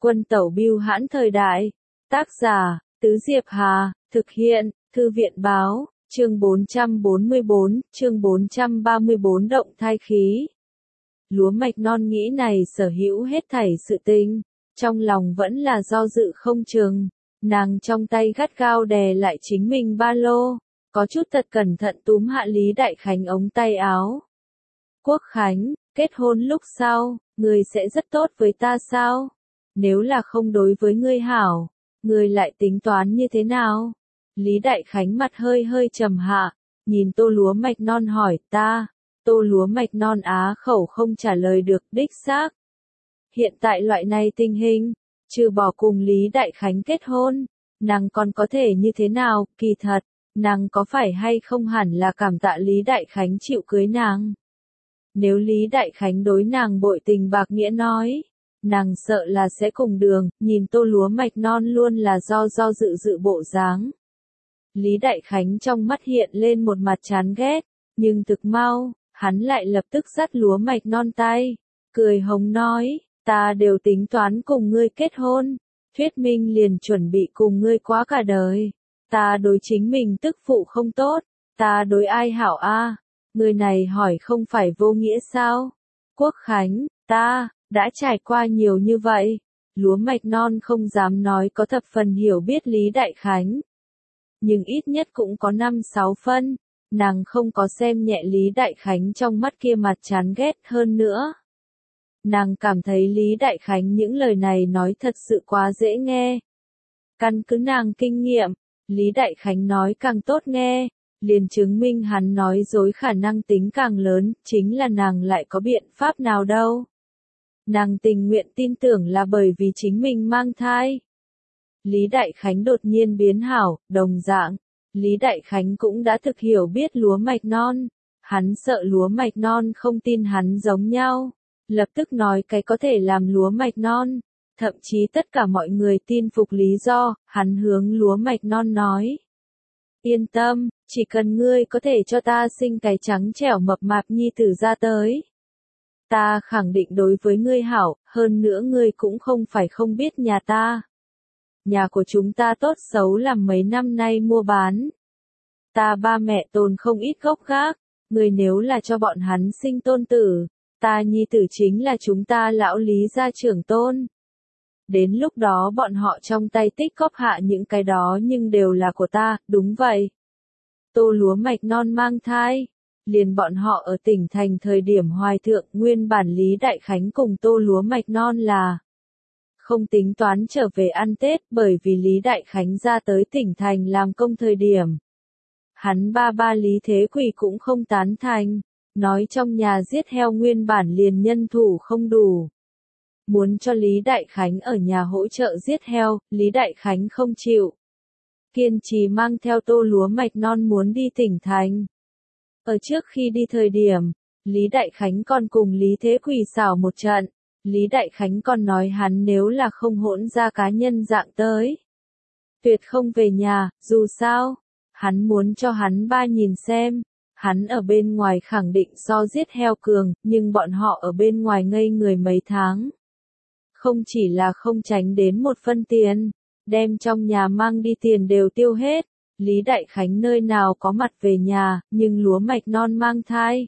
Quân tẩu bưu hãn thời đại. Tác giả, Tứ Diệp Hà, thực hiện, Thư viện báo, chương 444, chương 434 động thai khí. Lúa mạch non nghĩ này sở hữu hết thảy sự tình, trong lòng vẫn là do dự không chừng, nàng trong tay gắt gao đè lại chính mình ba lô, có chút thật cẩn thận túm hạ Lý Đại Khánh ống tay áo. Quốc Khánh, kết hôn lúc sau, ngươi sẽ rất tốt với ta sao? Nếu là không đối với ngươi hảo, ngươi lại tính toán như thế nào? Lý Đại Khánh mặt hơi hơi trầm hạ, nhìn tô lúa mạch non hỏi ta. Tô lúa mạch non á khẩu không trả lời được đích xác. Hiện tại loại này tình hình, trừ bỏ cùng Lý Đại Khánh kết hôn, nàng còn có thể như thế nào? Kỳ thật, nàng có phải hay không hẳn là cảm tạ Lý Đại Khánh chịu cưới nàng? Nếu Lý Đại Khánh đối nàng bội tình bạc nghĩa nói, nàng sợ là sẽ cùng đường, nhìn tô lúa mạch non luôn là do dự bộ dáng. Lý Đại Khánh trong mắt hiện lên một mặt chán ghét, nhưng thực mau, hắn lại lập tức dắt lúa mạch non tay, cười hống nói, ta đều tính toán cùng ngươi kết hôn, thuyết minh liền chuẩn bị cùng ngươi quá cả đời. Ta đối chính mình tức phụ không tốt, ta đối ai hảo a? Người này hỏi không phải vô nghĩa sao? Quốc Khánh, ta đã trải qua nhiều như vậy. Lúa mạch non không dám nói có thập phần hiểu biết Lý Đại Khánh, nhưng ít nhất cũng có 5-6 phân. Nàng không có xem nhẹ Lý Đại Khánh trong mắt kia mặt chán ghét hơn nữa. Nàng cảm thấy Lý Đại Khánh những lời này nói thật sự quá dễ nghe. Căn cứ nàng kinh nghiệm, Lý Đại Khánh nói càng tốt nghe, liền chứng minh hắn nói dối khả năng tính càng lớn, chính là nàng lại có biện pháp nào đâu. Nàng tình nguyện tin tưởng là bởi vì chính mình mang thai. Lý Đại Khánh đột nhiên biến hảo, đồng dạng. Lý Đại Khánh cũng đã thực hiểu biết lúa mạch non. Hắn sợ lúa mạch non không tin hắn giống nhau. Lập tức nói cái có thể làm lúa mạch non. Thậm chí tất cả mọi người tin phục lý do, hắn hướng lúa mạch non nói. Yên tâm, chỉ cần ngươi có thể cho ta sinh cái trắng trẻo mập mạp nhi tử ra tới. Ta khẳng định đối với ngươi hảo, hơn nữa ngươi cũng không phải không biết nhà ta. Nhà của chúng ta tốt xấu làm mấy năm nay mua bán. Ta ba mẹ tồn không ít gốc gác, người nếu là cho bọn hắn sinh tôn tử, ta nhi tử chính là chúng ta lão Lý gia trưởng tôn. Đến lúc đó bọn họ trong tay tích góp hạ những cái đó nhưng đều là của ta, đúng vậy. Tô lúa mạch non mang thai, liền bọn họ ở tỉnh thành thời điểm hoài thượng nguyên bản Lý Đại Khánh cùng tô lúa mạch non là không tính toán trở về ăn Tết bởi vì Lý Đại Khánh ra tới tỉnh thành làm công thời điểm. Hắn ba Lý Thế Quỳ cũng không tán thành, nói trong nhà giết heo nguyên bản liền nhân thủ không đủ. Muốn cho Lý Đại Khánh ở nhà hỗ trợ giết heo, Lý Đại Khánh không chịu. Kiên trì mang theo tô lúa mạch non muốn đi tỉnh thành. Ở trước khi đi thời điểm, Lý Đại Khánh còn cùng Lý Thế Quỳ xảo một trận. Lý Đại Khánh còn nói hắn nếu là không hỗn ra cá nhân dạng tới, tuyệt không về nhà, dù sao, hắn muốn cho hắn ba nhìn xem, hắn ở bên ngoài khẳng định so giết heo cường, nhưng bọn họ ở bên ngoài ngây người mấy tháng. Không chỉ là không tránh đến một phân tiền, đem trong nhà mang đi tiền đều tiêu hết, Lý Đại Khánh nơi nào có mặt về nhà, nhưng lúa mạch non mang thai.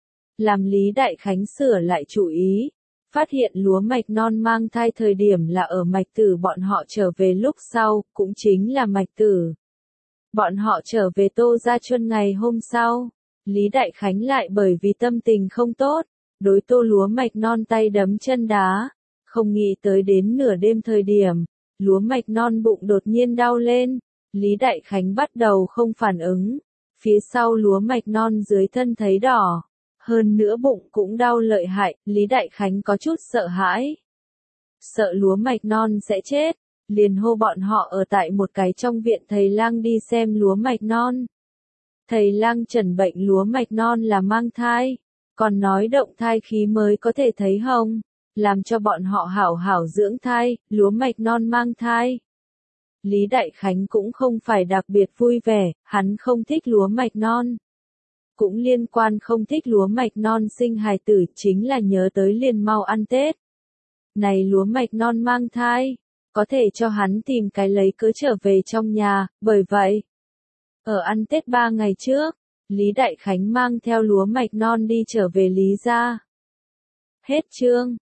Làm Lý Đại Khánh sửa lại chủ ý. Phát hiện lúa mạch non mang thai thời điểm là ở mạch tử bọn họ trở về lúc sau, cũng chính là mạch tử. Bọn họ trở về Tô Gia Chuân ngày hôm sau, Lý Đại Khánh lại bởi vì tâm tình không tốt, đối tô lúa mạch non tay đấm chân đá, không nghĩ tới đến nửa đêm thời điểm, lúa mạch non bụng đột nhiên đau lên, Lý Đại Khánh bắt đầu không phản ứng, phía sau lúa mạch non dưới thân thấy đỏ. Hơn nữa bụng cũng đau lợi hại, Lý Đại Khánh có chút sợ hãi. Sợ lúa mạch non sẽ chết, liền hô bọn họ ở tại một cái trong viện thầy lang đi xem lúa mạch non. Thầy lang chẩn bệnh lúa mạch non là mang thai, còn nói động thai khí mới có thể thấy hồng, làm cho bọn họ hảo hảo dưỡng thai, lúa mạch non mang thai. Lý Đại Khánh cũng không phải đặc biệt vui vẻ, hắn không thích lúa mạch non. Cũng liên quan không thích lúa mạch non sinh hài tử chính là nhớ tới liền mau ăn Tết. Này lúa mạch non mang thai, có thể cho hắn tìm cái lấy cớ trở về trong nhà, bởi vậy, ở ăn Tết 3 ngày trước, Lý Đại Khánh mang theo lúa mạch non đi trở về Lý gia. Hết chương.